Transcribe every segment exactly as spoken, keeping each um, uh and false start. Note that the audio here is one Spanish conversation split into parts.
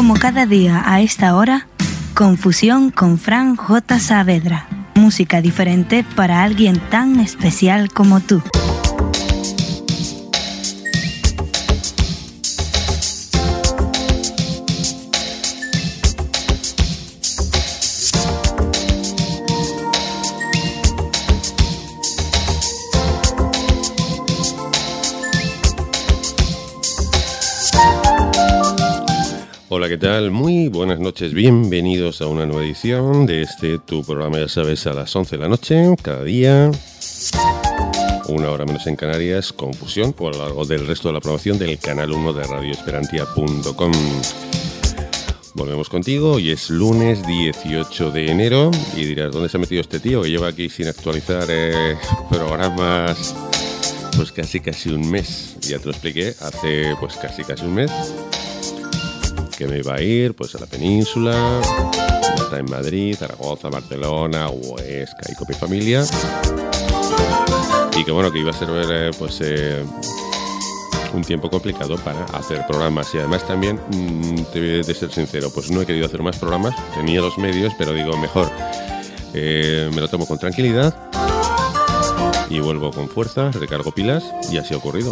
Como cada día a esta hora, Confusión con Fran J. Saavedra. Música diferente para alguien tan especial como tú. Hola, ¿qué tal? Muy buenas noches, bienvenidos a una nueva edición de este tu programa, ya sabes, a las once de la noche, cada día, una hora menos en Canarias, Confusión, por a lo largo del resto de la programación del canal uno de radio esperantia punto com. Volvemos contigo, hoy es lunes dieciocho de enero y dirás, ¿dónde se ha metido este tío que lleva aquí sin actualizar eh, programas? Pues casi casi un mes, ya te lo expliqué, hace pues casi casi un mes que me iba a ir pues a la península, está en Madrid, Zaragoza, Barcelona, Huesca y con mi familia, y que bueno, que iba a ser eh, pues eh, un tiempo complicado para hacer programas, y además también mmm, te voy a ser sincero, pues no he querido hacer más programas, tenía los medios, pero digo mejor eh, me lo tomo con tranquilidad y vuelvo con fuerza, recargo pilas, y así ha ocurrido.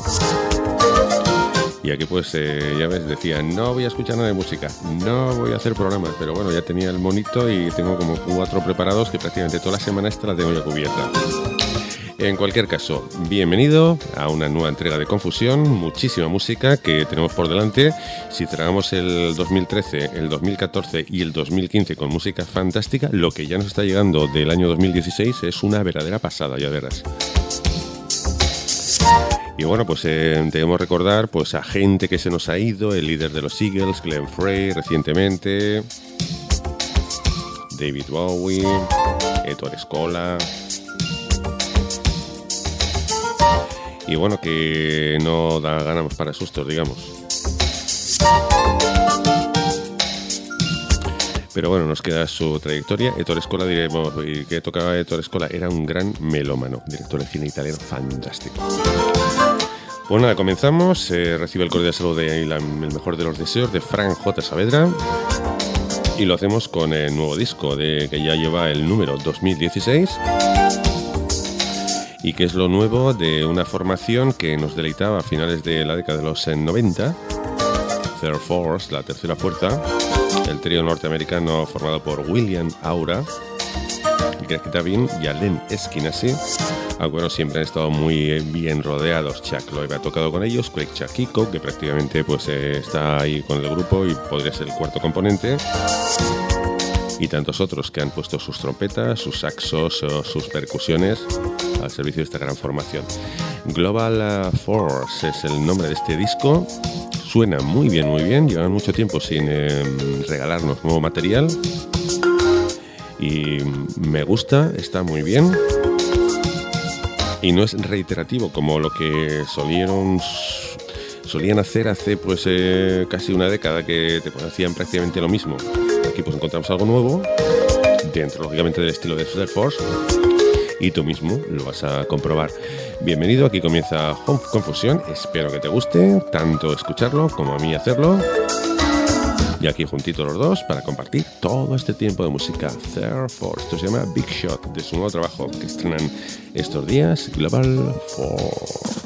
Y aquí pues, eh, ya ves, decía, no voy a escuchar nada de música, no voy a hacer programas, pero bueno, ya tenía el monito y tengo como cuatro preparados que prácticamente toda la semana esta la tengo ya cubierta. En cualquier caso, bienvenido a una nueva entrega de Confusión, muchísima música que tenemos por delante. Si cerramos el dos mil trece, el dos mil catorce y el dos mil quince con música fantástica, lo que ya nos está llegando del año dos mil dieciséis es una verdadera pasada, ya verás. Y bueno, pues eh, debemos recordar pues a gente que se nos ha ido, el líder de los Eagles, Glenn Frey, recientemente, David Bowie, Ettore Scola. Y bueno, que no da ganas para sustos, digamos. Pero bueno, nos queda su trayectoria. Ettore Scola, diremos, ¿y qué tocaba Ettore Scola? Era un gran melómano, director de cine italiano fantástico. Pues nada, comenzamos. Eh, recibe el cordial saludo de la, el mejor de los deseos de Fran J. Saavedra. Y lo hacemos con el nuevo disco de, que ya lleva el número dos mil dieciséis. Y que es lo nuevo de una formación que nos deleitaba a finales de la década de los noventa. Third Force, la tercera fuerza. El trío norteamericano formado por William Aura, Greg Davin y Alain Esquinasi. Ah, bueno, siempre han estado muy bien rodeados. Chuck Loeb ha tocado con ellos, Craig Chakiko, que prácticamente pues eh, está ahí con el grupo y podría ser el cuarto componente. Y tantos otros que han puesto sus trompetas, sus saxos o sus percusiones al servicio de esta gran formación. Global Force es el nombre de este disco. Suena muy bien, muy bien. Llevan mucho tiempo sin eh, regalarnos nuevo material. Y me gusta, está muy bien. Y no es reiterativo como lo que solieron, solían hacer hace pues eh, casi una década, que te pues, hacían prácticamente lo mismo. Aquí pues encontramos algo nuevo, dentro lógicamente del estilo de Third Force, y tú mismo lo vas a comprobar. Bienvenido, aquí comienza Confusión, espero que te guste, tanto escucharlo como a mí hacerlo. Y aquí juntitos los dos para compartir todo este tiempo de música. Third Force, esto se llama Big Shot, de su nuevo trabajo que estrenan estos días, Global Force.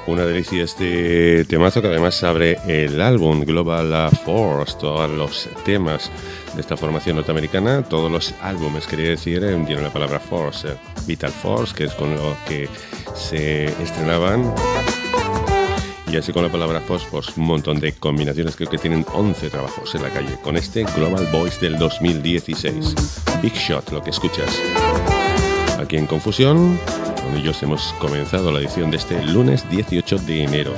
Una delicia este temazo que además abre el álbum Global Force, todos los temas de esta formación norteamericana, todos los álbumes, quería decir, tienen la palabra Force, Vital Force, que es con lo que se estrenaban. Y así con la palabra Force, pues un montón de combinaciones, creo que tienen once trabajos en la calle, con este Global Voice del dos mil dieciséis. Big Shot, lo que escuchas. Aquí en Confusión, con ellos hemos comenzado la edición de este lunes dieciocho de enero.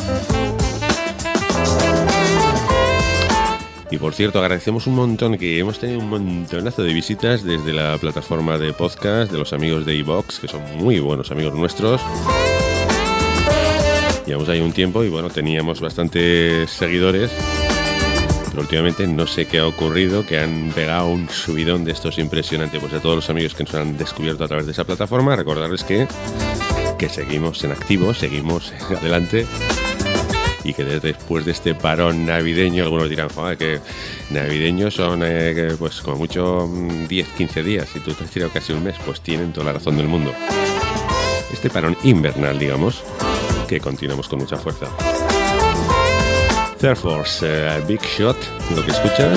Y por cierto, agradecemos un montón que hemos tenido un montonazo de visitas desde la plataforma de podcast de los amigos de iVoox, que son muy buenos amigos nuestros. Llevamos ahí un tiempo y bueno, teníamos bastantes seguidores, pero últimamente no sé qué ha ocurrido, que han pegado un subidón de estos impresionante. Pues a todos los amigos que nos han descubierto a través de esa plataforma, recordarles que, que seguimos en activo, seguimos adelante y que después de este parón navideño, algunos dirán, joder, que navideños son eh, que, pues como mucho diez, quince días y tú te has tirado casi un mes, pues tienen toda la razón del mundo. Este parón invernal, digamos, que continuamos con mucha fuerza. Third Force, uh, Big Shot, lo que escuchas,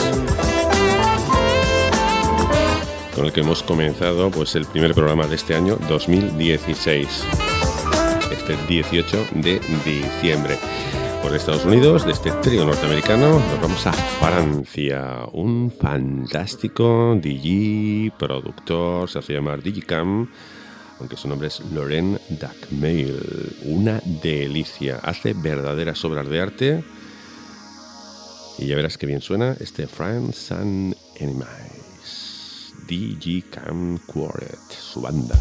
con el que hemos comenzado pues el primer programa de este año dos mil dieciséis, este dieciocho de diciembre. Por Estados Unidos, de este trío norteamericano, nos vamos a Francia. Un fantástico D J, productor, se hace llamar Digicam, aunque su nombre es Laurent Dacmail. Una delicia, hace verdaderas obras de arte y ya verás que bien suena este Friends and Enemies, Digicam Quartet, su banda.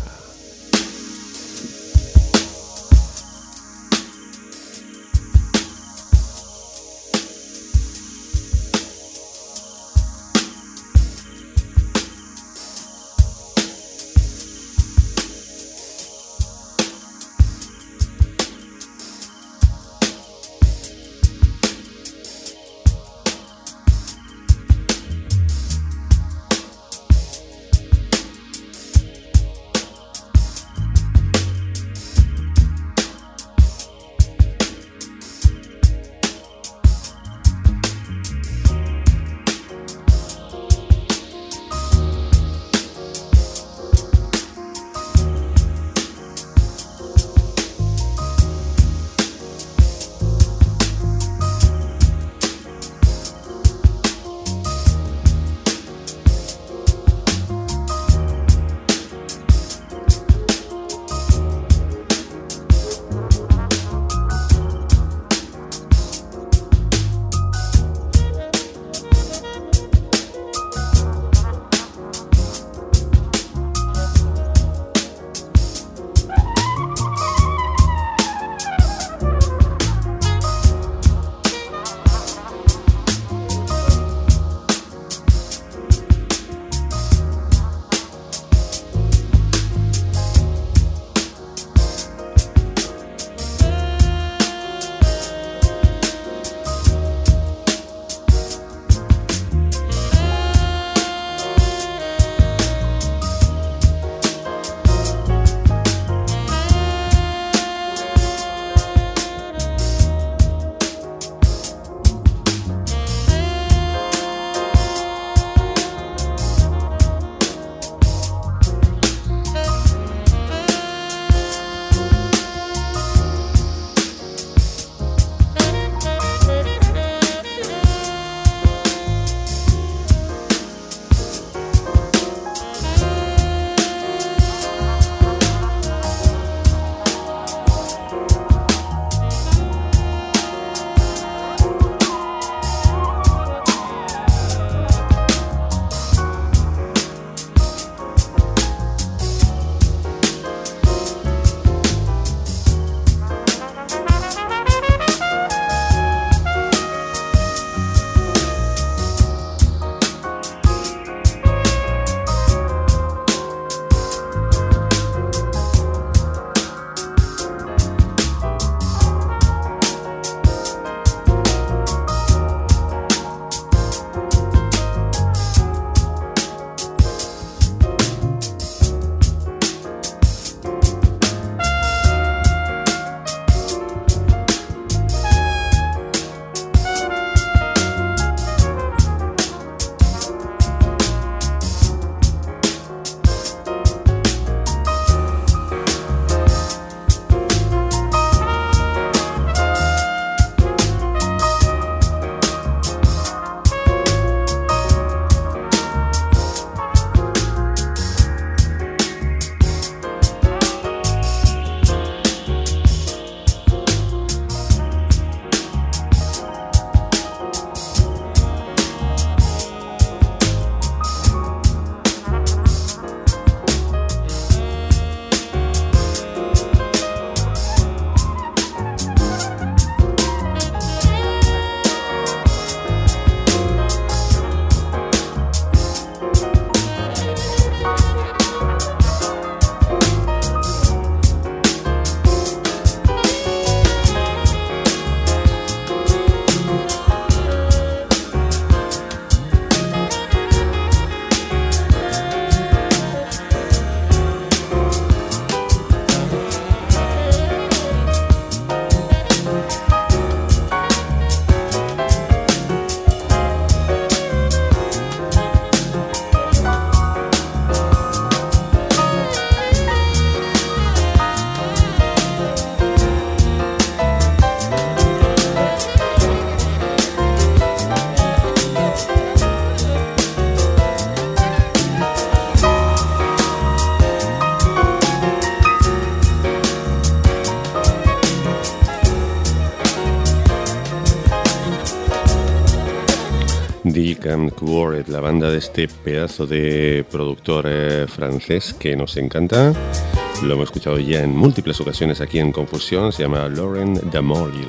G-Can Quartet, la banda de este pedazo de productor eh, francés que nos encanta. Lo hemos escuchado ya en múltiples ocasiones aquí en Confusión. Se llama Laurent Damoril.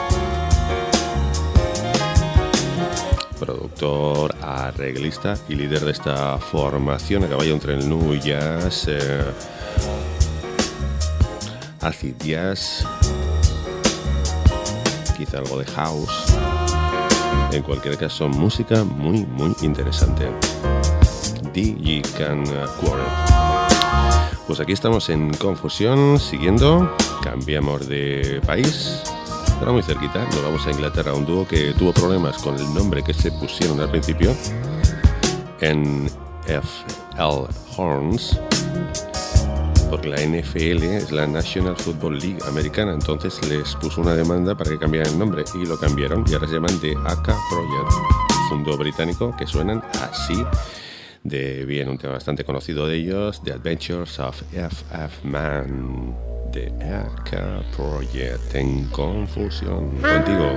Productor, arreglista y líder de esta formación a caballo entre el nu jazz, eh, acid jazz, quizá algo de house. En cualquier caso, música muy muy interesante. The G-Can Quartet. Pues aquí estamos en Confusión, siguiendo, cambiamos de país, pero muy cerquita, nos vamos a Inglaterra, un dúo que tuvo problemas con el nombre que se pusieron al principio, N F L Horns, porque la N F L es la National Football League americana, entonces les puso una demanda para que cambiaran el nombre y lo cambiaron y ahora se llaman The A K Project, un dúo británico que suenan así de bien, un tema bastante conocido de ellos, The Adventures of F F Man, The A K Project, en Confusión, contigo.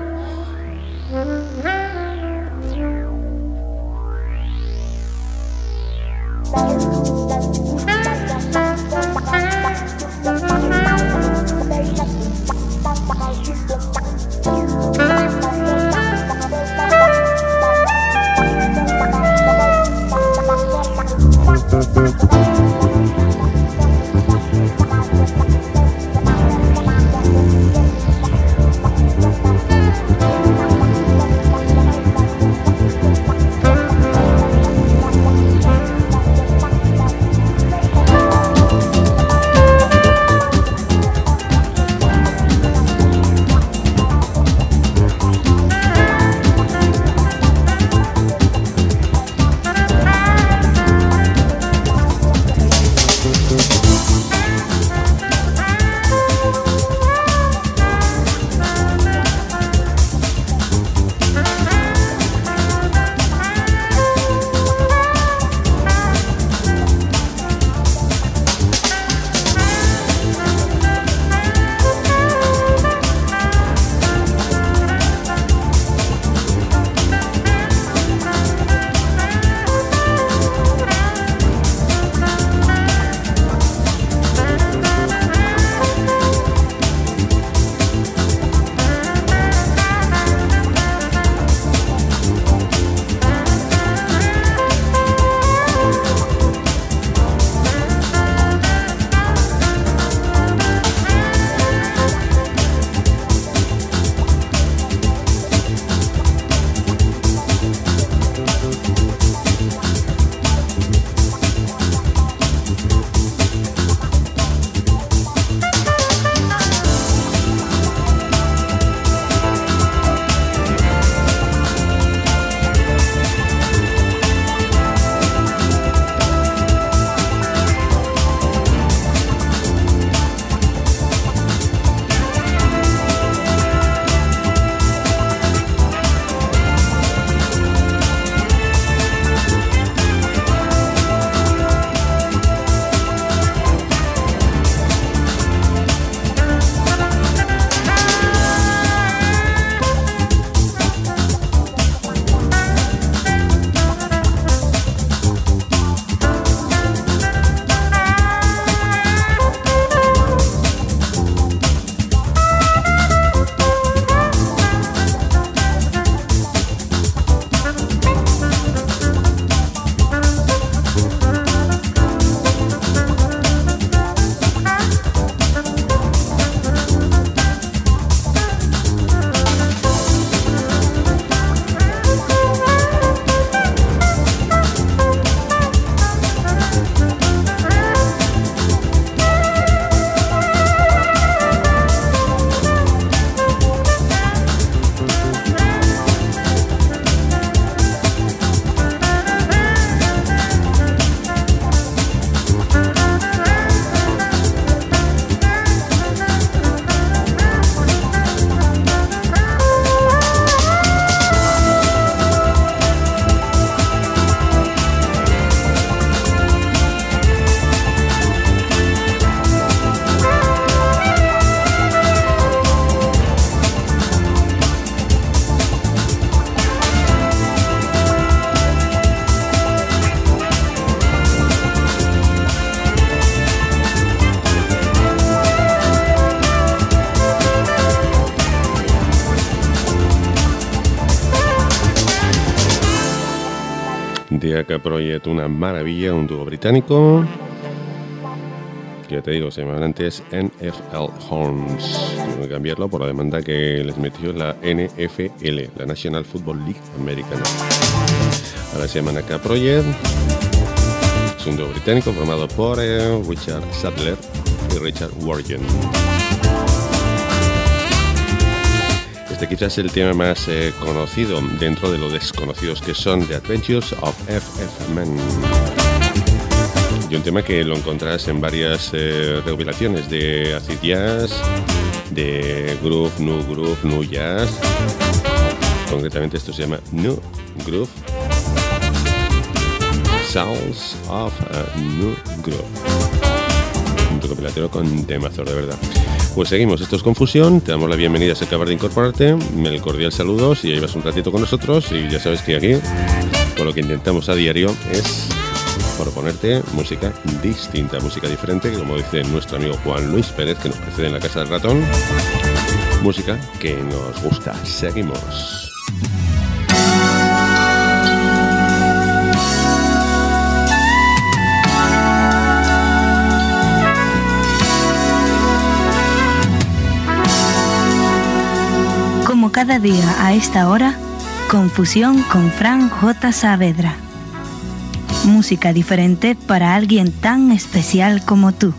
decía que Project, una maravilla, un dúo británico. Que ya te digo, se llamaban antes N F L Horns. Tuvieron que cambiarlo por la demanda que les metió la N F L, la National Football League americana. Ahora se llaman acá Project. Es un dúo británico formado por eh, Richard Sadler y Richard Worgen. Este quizás es el tema más eh, conocido dentro de lo desconocidos que son The Adventures of F F Man. Y un tema que lo encontrarás en varias eh, recopilaciones de acid jazz, de groove, new groove, new jazz. Concretamente esto se llama New Groove. Sounds of a New Groove. Un recopilatorio con temazos, de verdad. Pues seguimos, esto es Confusión, te damos la bienvenida si acabas de incorporarte, el cordial saludo si ya llevas un ratito con nosotros y ya sabes que aquí, con lo que intentamos a diario es proponerte música distinta, música diferente, que como dice nuestro amigo Juan Luis Pérez, que nos precede en la Casa del Ratón, música que nos gusta. Seguimos. Como cada día a esta hora, Confusión con Fran J. Saavedra. Música diferente para alguien tan especial como tú.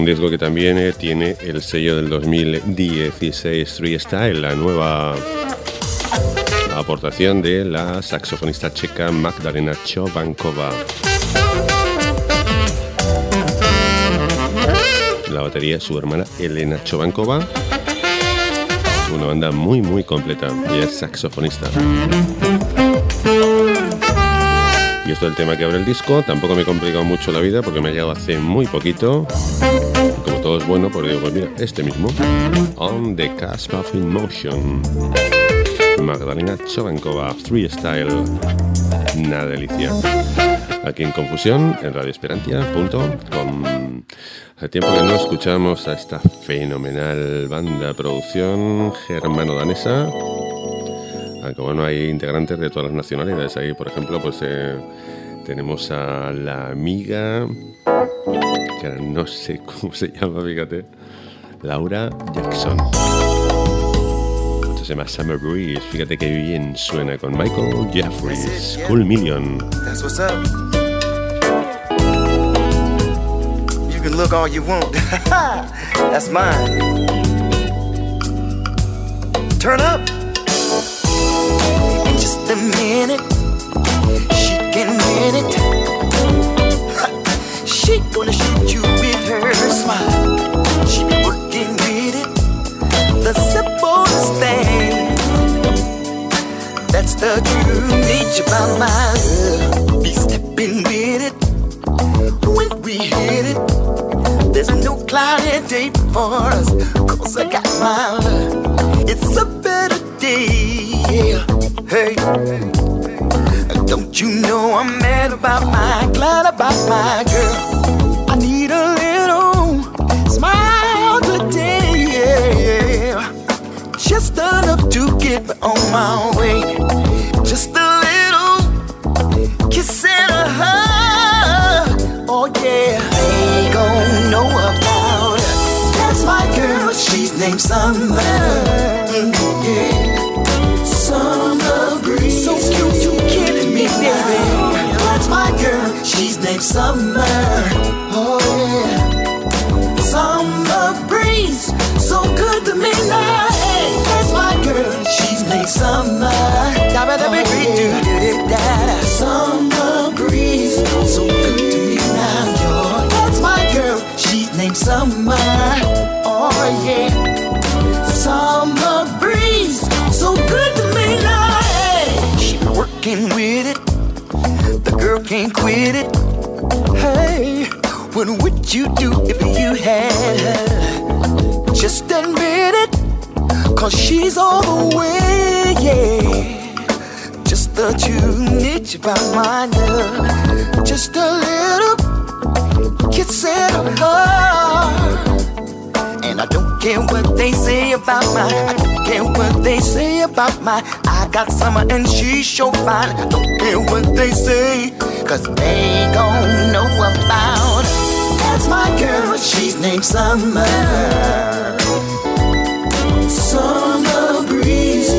disco que también eh, tiene el sello del dos mil dieciséis, Three Style, la nueva aportación de la saxofonista checa Magdalena Chovanková. La batería es su hermana Elena Chovanková. Una banda muy muy completa. Ella es saxofonista. Y esto es el tema que abre el disco. Tampoco me he complicado mucho la vida porque me ha llegado hace muy poquito. Como todo es bueno, pues digo, pues mira, este mismo. On the Cusp of Emotion. Magdalena Chovanková, Three Style. Una delicia. Aquí en Confusión, en radio esperantia punto com. Hace tiempo que no escuchamos a esta fenomenal banda producción germano-danesa. Aunque bueno, hay integrantes de todas las nacionalidades. Ahí, por ejemplo, pues eh, tenemos a la amiga, que no sé cómo se llama, fíjate, Laura Jackson. Esto se llama Summer Breeze. Fíjate que bien suena con Michael Jeffries, Cool Million. That's what's up. You can look all you want. That's mine. Turn up. In just a minute, she can win it. She gonna shoot you with her smile. She be working with it. The simplest thing. That's the true nature about my love. Be stepping with it. When we hit it, there's no cloudy day for us, 'cause I got my love. It's a better day, yeah. Hey, don't you know I'm mad about my, glad about my girl. I need a little smile today, yeah. Just enough to get me on my way. Just a little kiss and a hug. Oh yeah, they gon' know about us. That's my girl, she's named Summer. Mm-hmm, yeah. Summer Breeze, so cute, you kidding me, baby. That's my girl, she's named Summer. Oh yeah, Summer Breeze, so good to me now. Hey, that's my girl, she's named Summer. Oh, yeah. Summer Breeze, so good to me now. Yo, that's my girl, she's named Summer. Oh yeah, Summer Breeze, so good to me now. Hey, she working with it, the girl can't quit it. Hey, what would you do if you had her? Just admit it, 'cause she's all the way, yeah. Just the true nature about my love. Just a little kiss and a hug. And I don't care what they say about my, I don't care what they say about my, I got Summer and she's so fine. I don't care what they say, 'cause they gon' know about her. That's my girl, she's named Summer. Summer Breeze,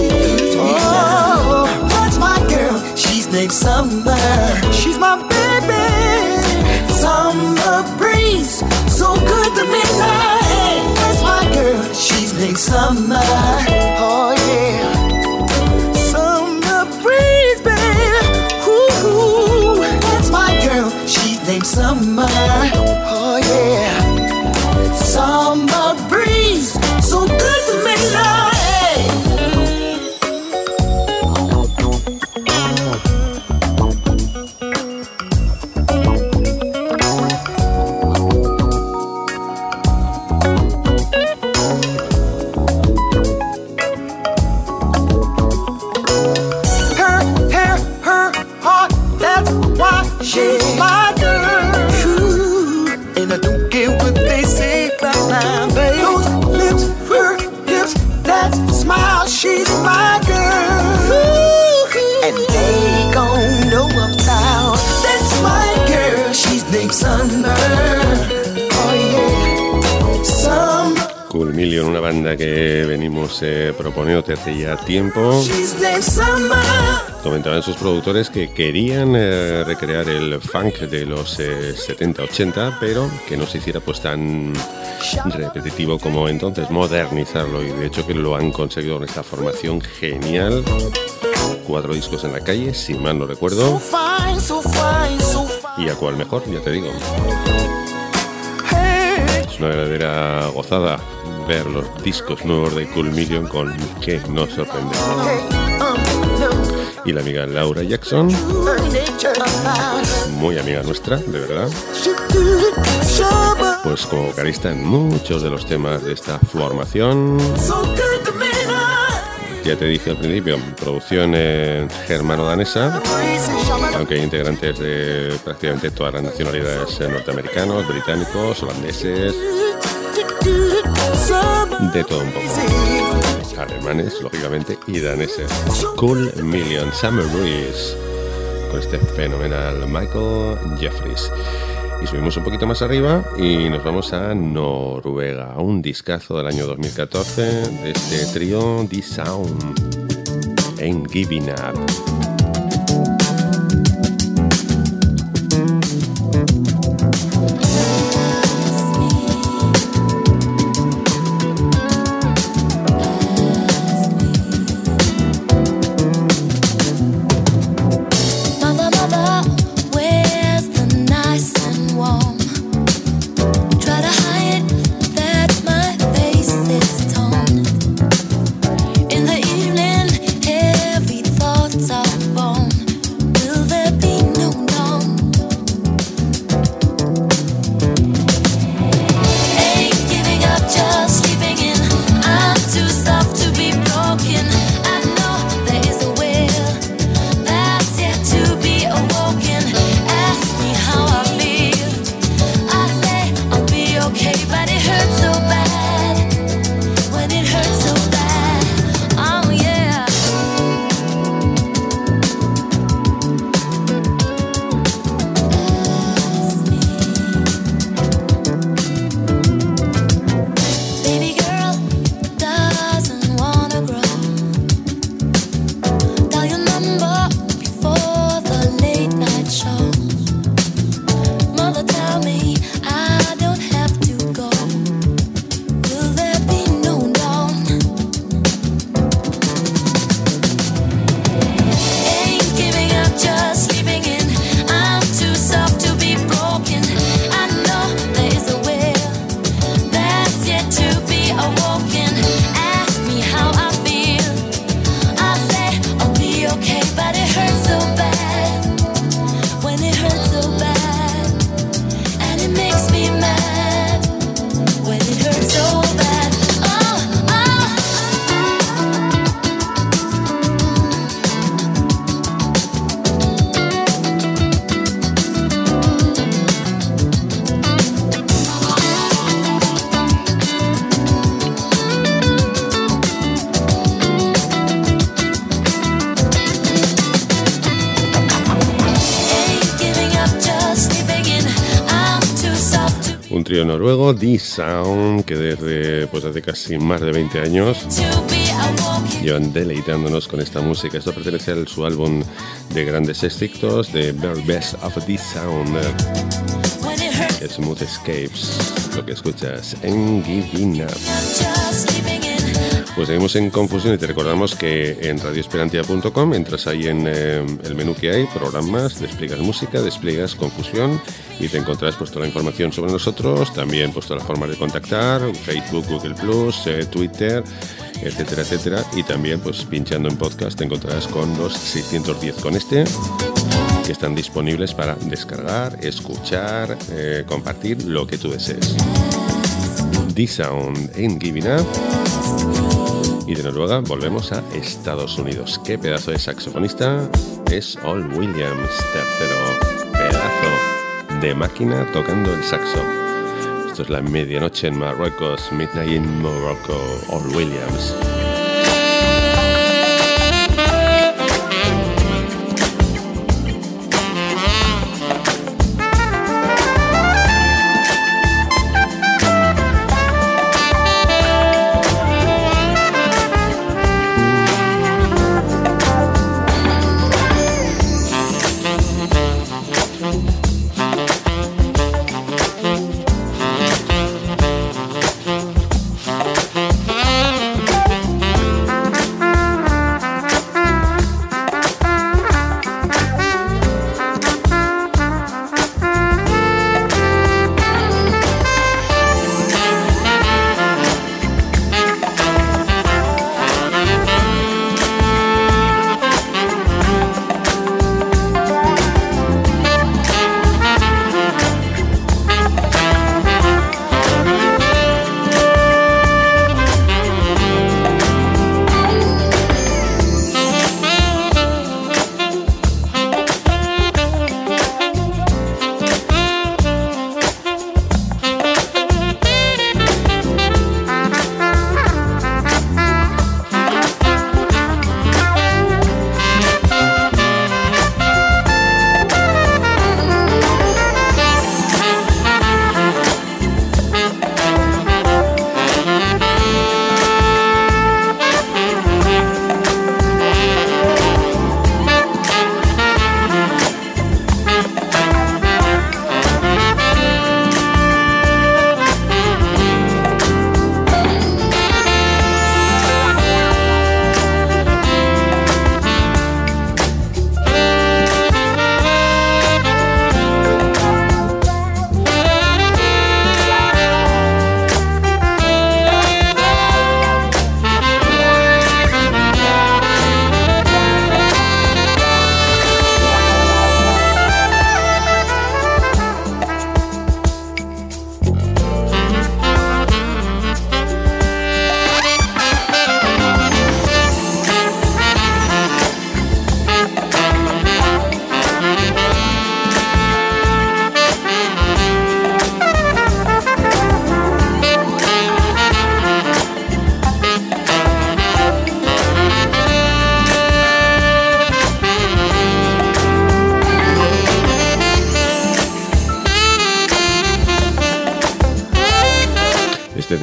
oh, that's my girl, she's named Summer. She's my baby. Summer Breeze, so good to me now. Hey, that's my girl, she's named Summer. Oh yeah, Summer Breeze, baby. Ooh, that's my girl, she's named Summer. Oh yeah, Summer Breeze, so good to me now. Million, una banda que venimos eh, proponiendo desde hace ya tiempo. Comentaban sus productores que querían eh, recrear el funk de los eh, setenta ochenta, pero que no se hiciera pues tan repetitivo como entonces, modernizarlo, y de hecho que lo han conseguido con esta formación genial. Cuatro discos en la calle, si mal no recuerdo. ¿Y a cuál mejor? Ya te digo. Es una verdadera gozada ver los discos nuevos de Cool Million, con que nos sorprende. Y la amiga Laura Jackson, muy amiga nuestra, de verdad, pues como vocalista en muchos de los temas de esta formación. Ya te dije al principio, producción eh, germano-danesa, aunque hay integrantes de prácticamente todas las nacionalidades, eh, norteamericanos, británicos, holandeses, de todo un poco. Alemanes, lógicamente, y daneses. Cool Million, Summer Breeze, con este fenomenal Michael Jeffries. Y subimos un poquito más arriba y nos vamos a Noruega, un discazo del año dos mil catorce de este trío The Sound, Ain't Giving Up. Noruego, The Sound, que desde pues hace casi más de veinte años llevan deleitándonos con esta música. Esto pertenece a su álbum de grandes éxitos, The Very Best of The Sound, Smooth Escapes, lo que escuchas en Giving Up. Pues seguimos en Confusión y te recordamos que en radio esperantia punto com entras ahí en eh, el menú que hay, programas, despliegas música, despliegas Confusión y te encontrarás pues toda la información sobre nosotros, también pues todas las formas de contactar, Facebook, Google Plus, eh, Twitter, etcétera, etcétera, y también pues pinchando en podcast te encontrarás con los seiscientos diez con este, que están disponibles para descargar, escuchar, eh, compartir, lo que tú desees. The Sound, Ain't Giving Up. Y de Noruega volvemos a Estados Unidos. ¿Qué pedazo de saxofonista es Ol Williams? Tercero pedazo de máquina tocando el saxo. Esto es la medianoche en Marruecos, Midnight in Morocco, Ol Williams.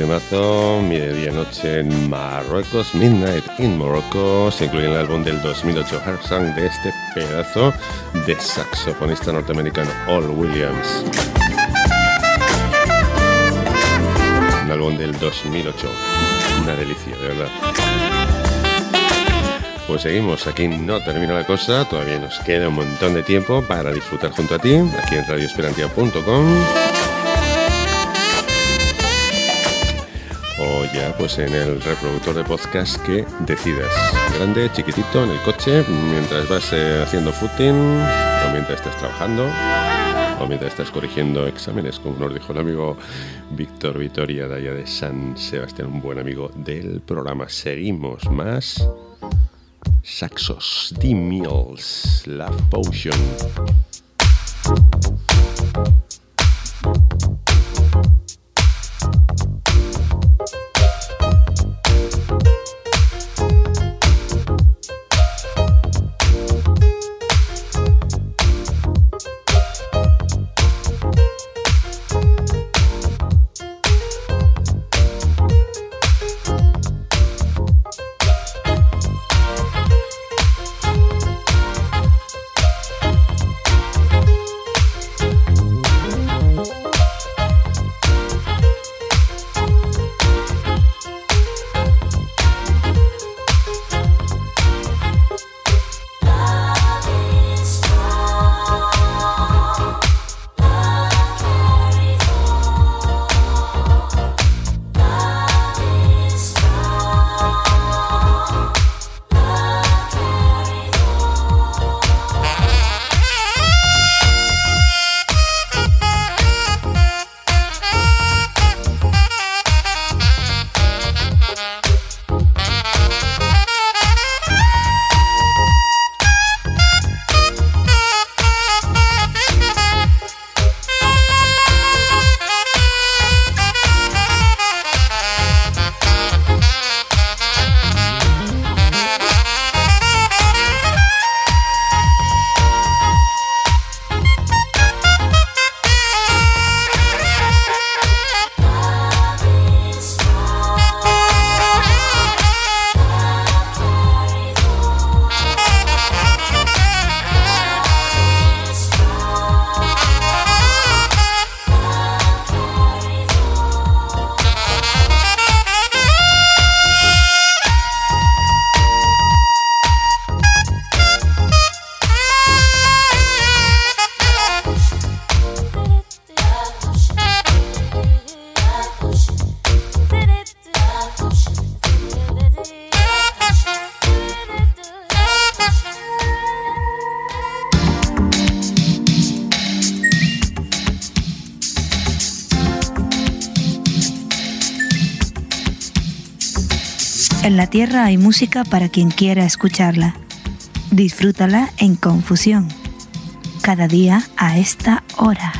temazo, Medianoche en Marruecos, Midnight in Morocco. Se incluye en el álbum del dos mil ocho Heart Song de este pedazo de saxofonista norteamericano Ol Williams. Un álbum del dos mil ocho, una delicia, de verdad. Pues seguimos, aquí no termina la cosa, todavía nos queda un montón de tiempo para disfrutar junto a ti, aquí en radio esperantia punto com. O ya pues en el reproductor de podcast que decidas. Grande, chiquitito, en el coche, mientras vas eh, haciendo footing, o mientras estás trabajando, o mientras estás corrigiendo exámenes, como nos dijo el amigo Víctor Vitoria de allá de San Sebastián, un buen amigo del programa. Seguimos más saxos, The Mills, Love Potion. En la Tierra hay música para quien quiera escucharla. Disfrútala en Confusión, cada día a esta hora.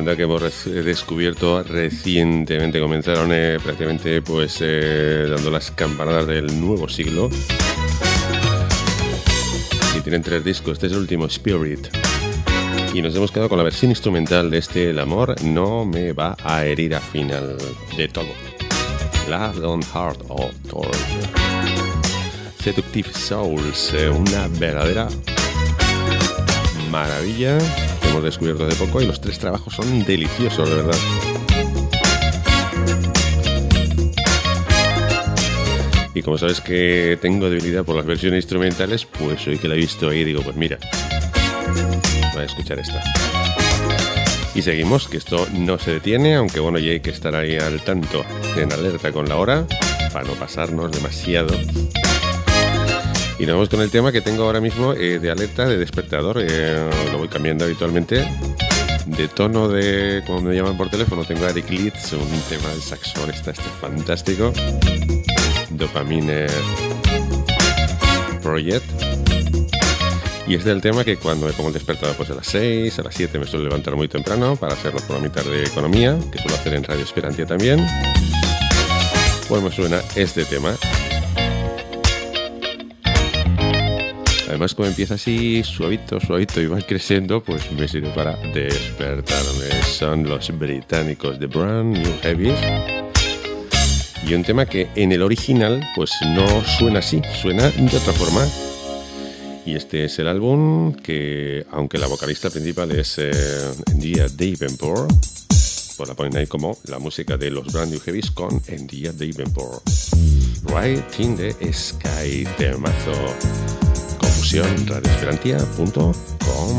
banda que hemos re- descubierto recientemente. Comenzaron eh, prácticamente pues eh, dando las campanadas del nuevo siglo. Y tienen tres discos. Este es el último, Spirit. Y nos hemos quedado con la versión instrumental de este El amor no me va a herir al final de todo. Love Don't Hurt or Torture. Seductive Souls, eh, una verdadera maravilla que hemos descubierto hace poco y los tres trabajos son deliciosos, de verdad. Y como sabes que tengo debilidad por las versiones instrumentales, pues hoy que la he visto ahí digo, pues mira, voy a escuchar esta. Y seguimos, que esto no se detiene, aunque bueno, ya hay que estar ahí al tanto, en alerta con la hora, para no pasarnos demasiado. Y nos vamos con el tema que tengo ahora mismo eh, de alerta, de despertador. Eh, lo voy cambiando habitualmente. De tono de cuando me llaman por teléfono, tengo a Eric Leeds, un tema de saxofón, está este fantástico. Dopamine Project. Y este es el tema que cuando me pongo el despertador pues a las seis, a las siete me suelo levantar muy temprano para hacer los programitas de economía, que suelo hacer en Radio Esperantia también. Pues me suena este tema. Además, como empieza así suavito, suavito y va creciendo, pues me sirve para despertarme. Son los británicos de Brand New Heavies. Y un tema que en el original pues no suena así, suena de otra forma. Y este es el álbum que, aunque la vocalista principal es eh, India Davenport, pues la ponen ahí como la música de los Brand New Heavies con India Davenport. Right in the Sky, temazo. Confusión, radio esperantia punto com.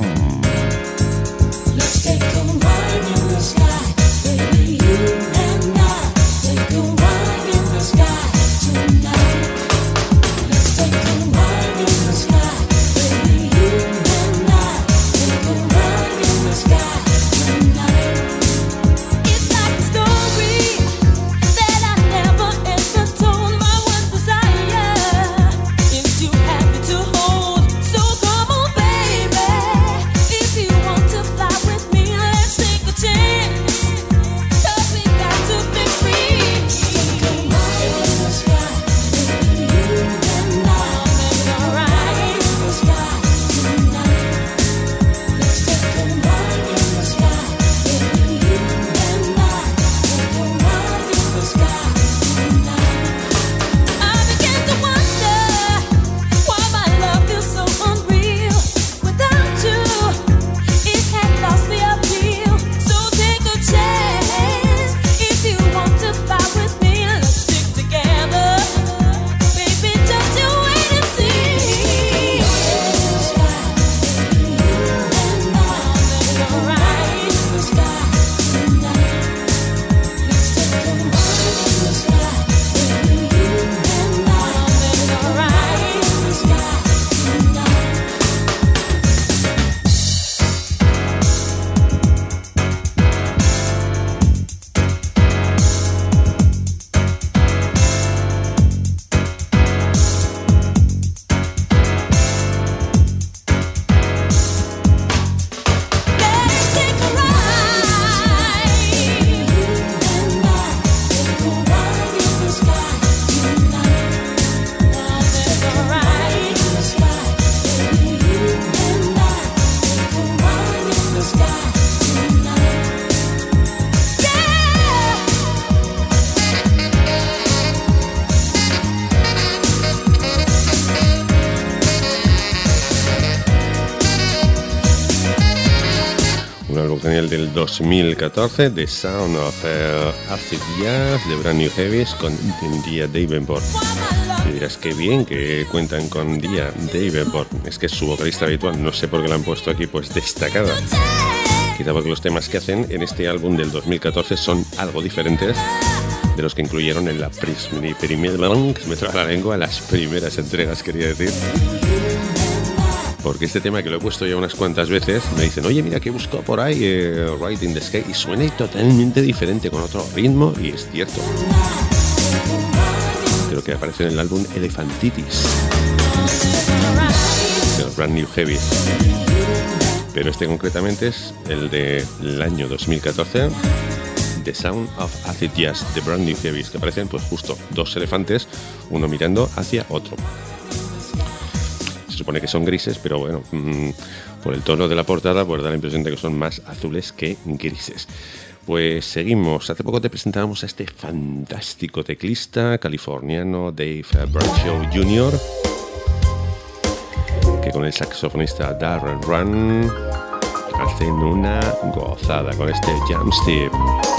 Let's take a ride in the sky, baby, you and I. Take a ride in the sky tonight. Let's take a ride in the sky, baby, you and I. Take a ride in the sky tonight. It's like a story that I never ever told. My one desire is to have you to hold. So come on, baby, if you want to fly with me, let's take a chance. 'Cause we got to be free. Take a ride in the sky, baby, you and I. Take a ride in the sky tonight. Let's take a ride in the sky, baby, you and I. Take a ride in the sky tonight. I began to wonder why my love feels so unreal. Without you, it had lost the appeal. So take a chance. If you want to fly with me, let's stick together. Baby, just you wait and see. Take a ride in the sky, baby, you and I. Take a ride in the sky tonight. Let's take a ride in the sky, baby, you and I. Take a ride in the sky tonight. Let's take a ride. You and I. Take a ride in the sky tonight. Take a ride in the sky, baby, you and I. Take a ride in the sky tonight. Yeah. Un álbum genial del dos mil catorce, The Sound of uh, Acid Jazz, de Brand New Heavies con India Davenport. Y dirás, qué bien que cuentan con India Davenport. Es que es su vocalista habitual, no sé por qué la han puesto aquí pues destacada. Quizá porque los temas que hacen en este álbum del dos mil catorce son algo diferentes de los que incluyeron en la primera, me traba la lengua, las primeras entregas, quería decir. Porque este tema que lo he puesto ya unas cuantas veces, me dicen, oye, mira que busco por ahí, eh, Right in the Sky, y suena totalmente diferente, con otro ritmo, y es cierto. Creo que aparece en el álbum Elephantitis, de los Brand New Heavies. pero este concretamente es el del año dos mil catorce, The Sound of Acid Jazz, de Brand New Heavies, que parecen pues justo dos elefantes, uno mirando hacia otro. Se supone que son grises, pero bueno, mmm, por el tono de la portada pues da la impresión de que son más azules que grises. Pues seguimos. Hace poco te presentábamos a este fantástico teclista californiano Dave Bradshaw junior, que con el saxofonista Darren Run hacen una gozada con este Jam Step.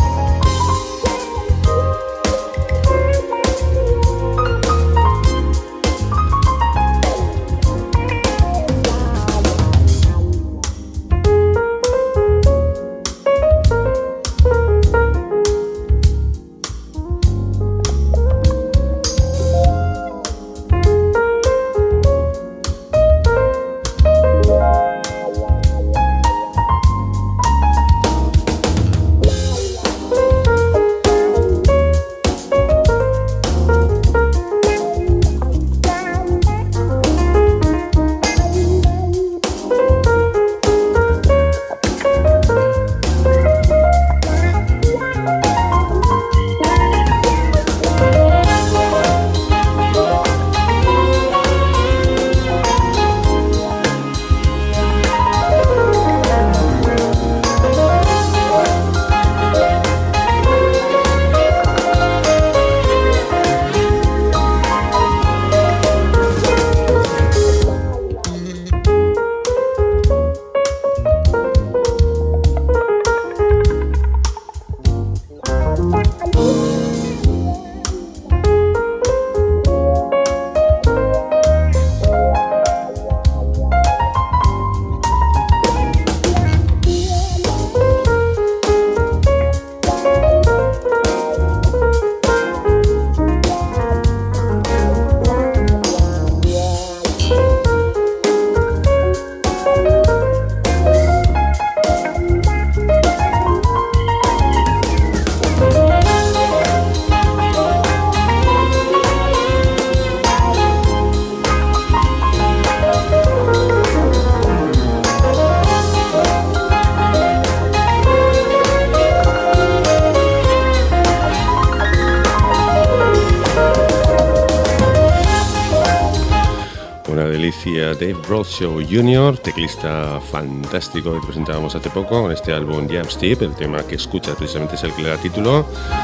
Dave Bradshaw junior, teclista fantástico que te presentábamos hace poco con este álbum Jam Step. El tema que escuchas precisamente es el que le da título,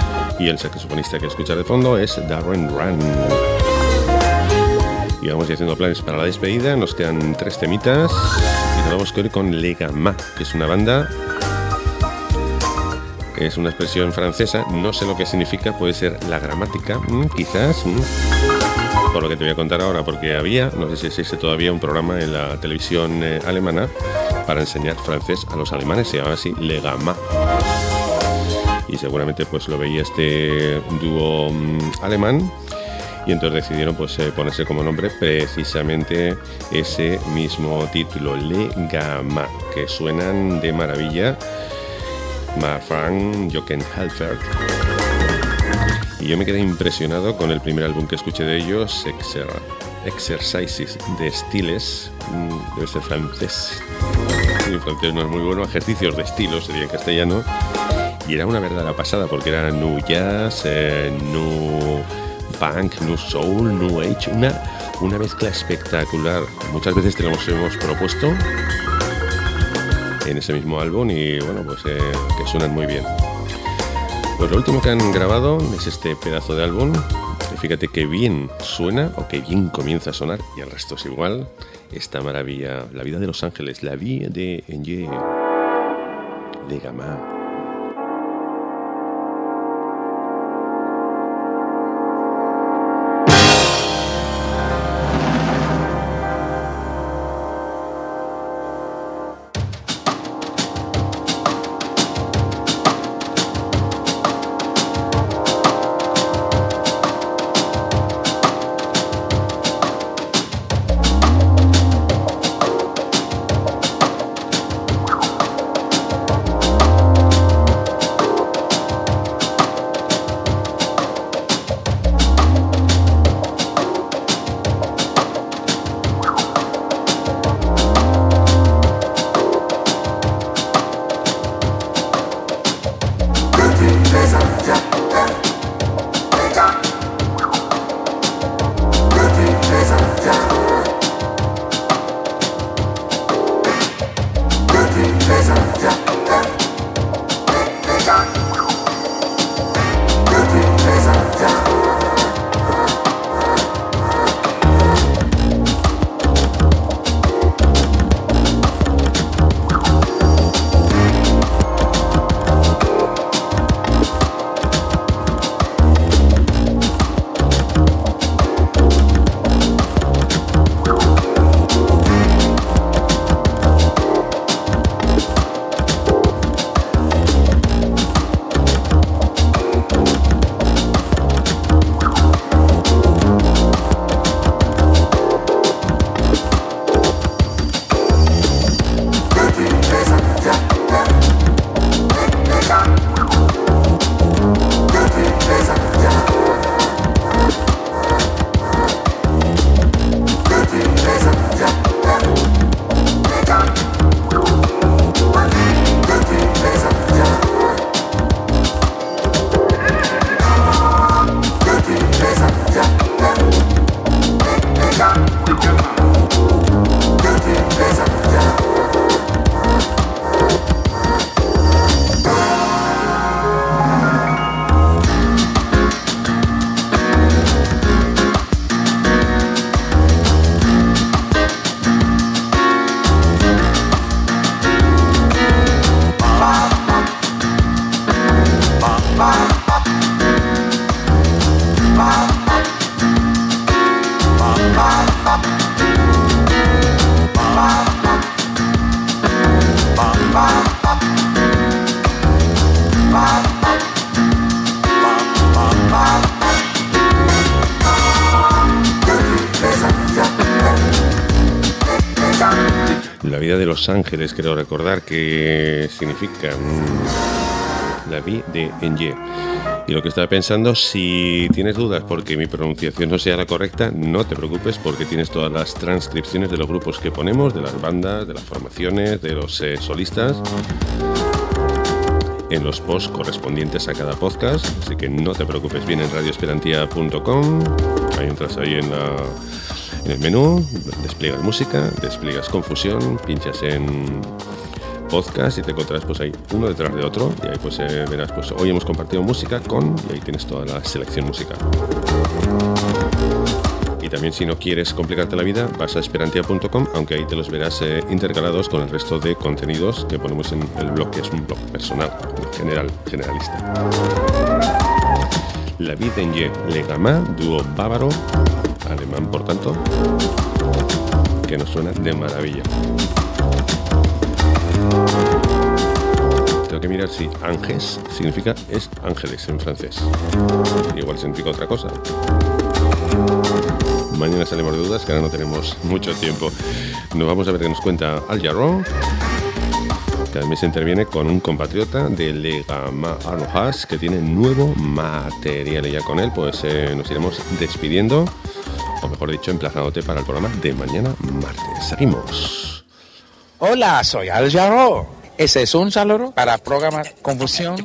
y el saxofonista que escuchas de fondo es Darren Run. Y vamos ya haciendo planes para la despedida. Nos quedan tres temitas y nos vamos a ir con Le Gamma, que es una banda, es una expresión francesa, no sé lo que significa, puede ser la gramática, quizás, por lo que te voy a contar ahora, porque había, no sé si existe todavía, un programa en la televisión eh, alemana para enseñar francés a los alemanes, se llamaba así Le Gamma, y seguramente pues lo veía este dúo um, alemán, y entonces decidieron pues eh, ponerse como nombre precisamente ese mismo título, Le Gamma, que suenan de maravilla. Marfan Jochen-Halfert. Y yo me quedé impresionado con el primer álbum que escuché de ellos, Exer Exercises de Estiles, debe ser francés, mi francés no es muy bueno, ejercicios de estilos sería en castellano, y era una verdadera pasada porque era nu jazz, eh, nu punk, nu soul, nu age, una, una mezcla espectacular. Muchas veces te lo hemos propuesto en ese mismo álbum y bueno, pues eh, que suenan muy bien. Pues lo último que han grabado es este pedazo de álbum. Fíjate qué bien suena o qué bien comienza a sonar, y el resto es igual. Esta maravilla, La vida de Los Ángeles, La vie de Enye, Le Gamma. ciudad de Los Ángeles, creo recordar que significa mm, la vie de Enye. Y lo que estaba pensando, si tienes dudas porque mi pronunciación no sea la correcta, no te preocupes porque tienes todas las transcripciones de los grupos que ponemos, de las bandas, de las formaciones, de los eh, solistas, en los posts correspondientes a cada podcast, así que no te preocupes. Bien, en radio esperantia punto com, ahí entras ahí en, la, en el menú, despliegas música, despliegas confusión, pinchas en podcast y te encontrarás pues ahí uno detrás de otro y ahí pues eh, verás pues hoy hemos compartido música con, y ahí tienes toda la selección musical. Y también, si no quieres complicarte la vida, vas a esperantia punto com, aunque ahí te los verás eh, intercalados con el resto de contenidos que ponemos en el blog, que es un blog personal, general, generalista. La vie d'Enye, Le Gamma, dúo bávaro, alemán por tanto, que nos suena de maravilla. Tengo que mirar si Ánges significa es ángeles en francés. Igual significa otra cosa. Mañana salimos de dudas, que ahora no tenemos mucho tiempo. Nos vamos a ver qué nos cuenta Al Jarreau, que además interviene con un compatriota de Le Gamma, Arno Haas, que tiene nuevo material. Y ya con él pues eh, nos iremos despidiendo, o mejor dicho, emplazándote para el programa de mañana martes. Seguimos. Hola, soy Al Jarreau. Ese es un saludo para programar Confusión.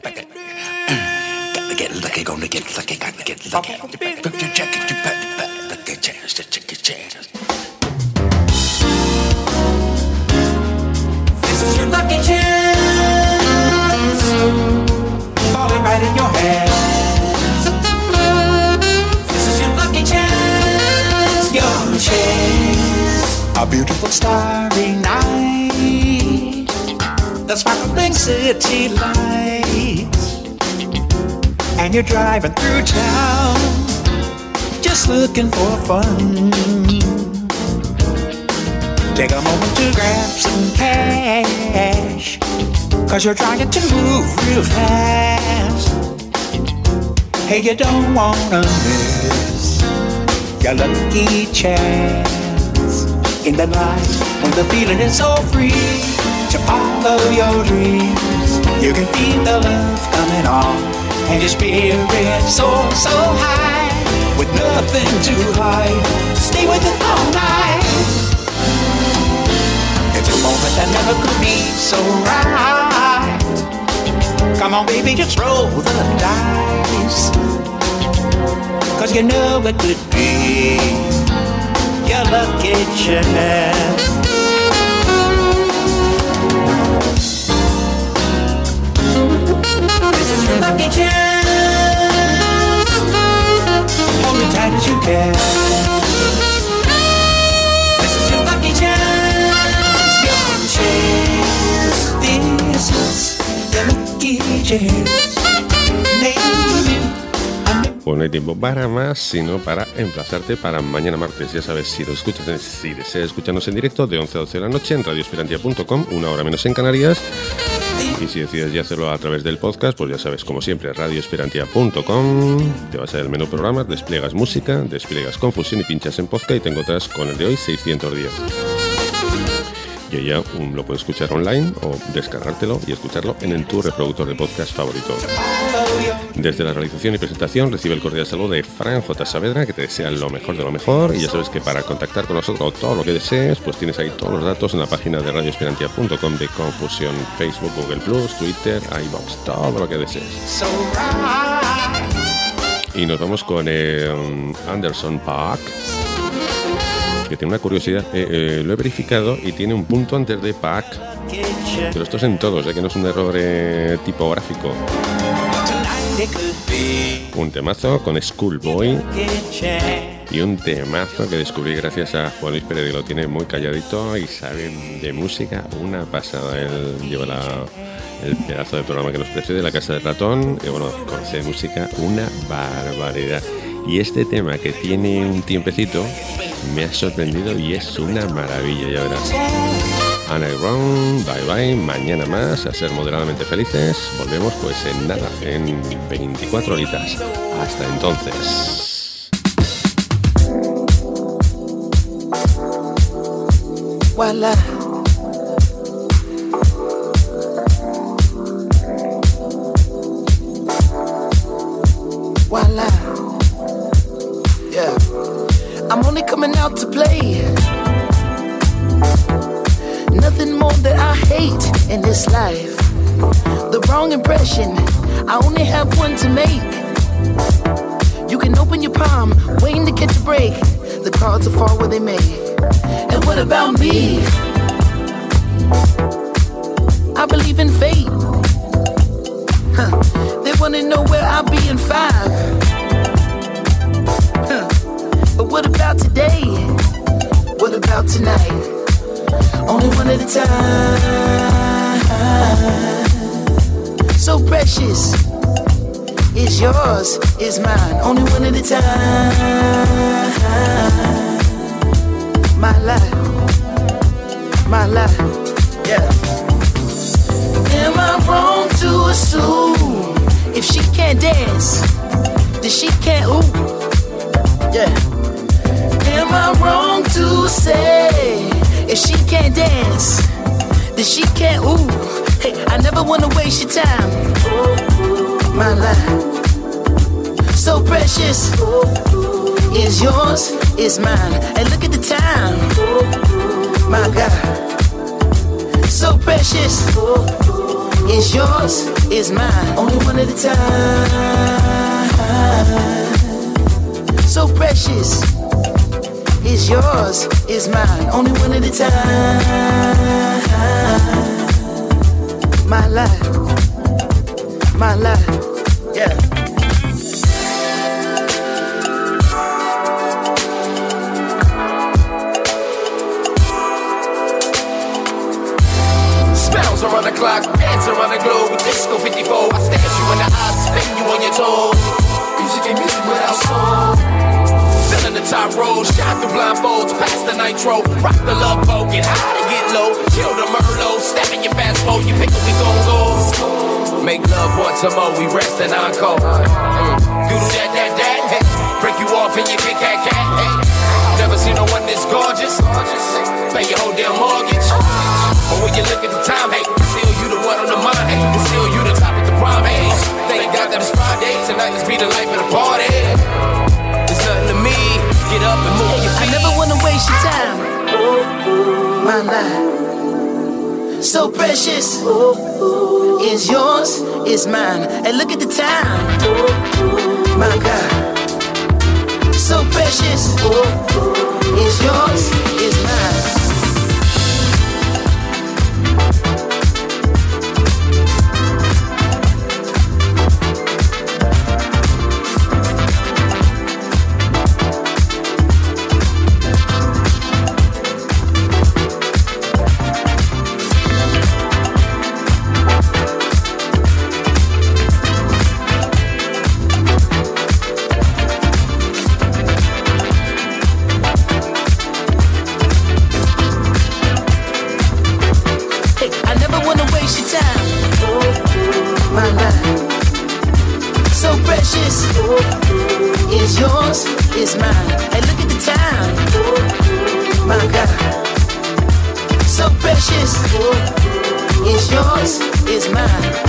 This is your lucky chance, falling right in your hands. This is your lucky chance, your chance. A beautiful starry night, the sparkling city lights, and you're driving through town, just looking for fun. Take a moment to grab some cash, cause you're trying to move real fast. Hey, you don't wanna miss your lucky chance in the night when the feeling is so free to follow your dreams. You can feel the love coming on, and your spirit soars so high, with nothing to hide. Stay with it all night. It's a moment that never could be so right. Come on, baby, just roll the dice, cause you know it could be your lucky chance. This is your lucky chance. Hold me tight as you can. This is your lucky chance. Your chance. This is your lucky chance. Maybe. Pues no hay tiempo para más, sino para emplazarte para mañana martes. Ya sabes, si lo escuchas, si deseas escucharnos en directo, de once a doce de la noche en radio esperantia punto com, una hora menos en Canarias. Y si decides ya hacerlo a través del podcast, pues ya sabes, como siempre, radio esperantia punto com, te vas al menú programas, despliegas música, despliegas confusión y pinchas en podcast y te encuentras con el de hoy, seiscientos diez. Y ya um, lo puedes escuchar online o descargártelo y escucharlo en el tu reproductor de podcast favorito. Desde la realización y presentación recibe el cordial saludo de Fran J. Saavedra, que te desea lo mejor de lo mejor. Y ya sabes que para contactar con nosotros todo lo que desees, pues tienes ahí todos los datos en la página de radio esperantia punto com de Confusión, Facebook, Google Plus, Twitter, iVoox, todo lo que desees. Y nos vamos con eh, Anderson .Paak, que tiene una curiosidad, eh, eh, lo he verificado y tiene un punto antes de Paak, pero esto es en todos, ya que no es un error eh, tipográfico. Un temazo con Schoolboy y un temazo que descubrí gracias a Juan Luis Pérez, que lo tiene muy calladito y sabe de música una pasada. Él lleva la, el pedazo de programa que nos precede, La Casa del Ratón, y bueno, conoce de música una barbaridad. Y este tema, que tiene un tiempecito, me ha sorprendido y es una maravilla, ya verás. Anna y Ron, bye bye, mañana más, a ser moderadamente felices. Volvemos pues en nada, en veinticuatro horitas. Hasta entonces. Voila, in this life. The wrong impression, I only have one to make. You can open your palm, waiting to catch a break. The cards will fall where they may. And what about me? I believe in fate. Huh. They wanna know where I'll be in five. Huh. But what about today? What about tonight? Only one at a time. So precious. It's yours, it's mine. Only one at a time. My life. My life. Yeah. Am I wrong to assume if she can't dance, then she can't ooh? Yeah. Am I wrong to say if she can't dance, then she can't ooh? Hey, I never wanna waste your time. My life, so precious, is yours, is mine. And look at the time. My God, so precious. Is yours, is mine. Only one at a time. So precious. Is yours, is mine. Only one at a time. My life. My life. Yeah. Around the clock, dance around the globe with Disco fifty-four. I stare you in the eyes, spin you on your toes. Music and music without soul. Filling the top road, shine through blindfolds, past the nitro. Rock the love boat, get high and get low. Chill the Merlot, step in your fast mode. You pick up, we gon' go. Make love once a more, we rest and encore. Mm. Do that, that, that, hey. Break you off in your Kit Kat cat, hey. Never seen no one this gorgeous. Pay your whole damn mortgage. But when you look at the time, hey, still you the one on the mind, hey, still you the top of the prime, hey. Thank God that it's Friday, tonight let's be the life of the party. It's nothing to me, get up and move your feet. I never wanna waste your time. My life, so precious, is yours, is mine. And look at the time. My God, so precious, is yours, is mine. Is yours, is mine. And look at the time. My God, so precious. Is yours, is mine.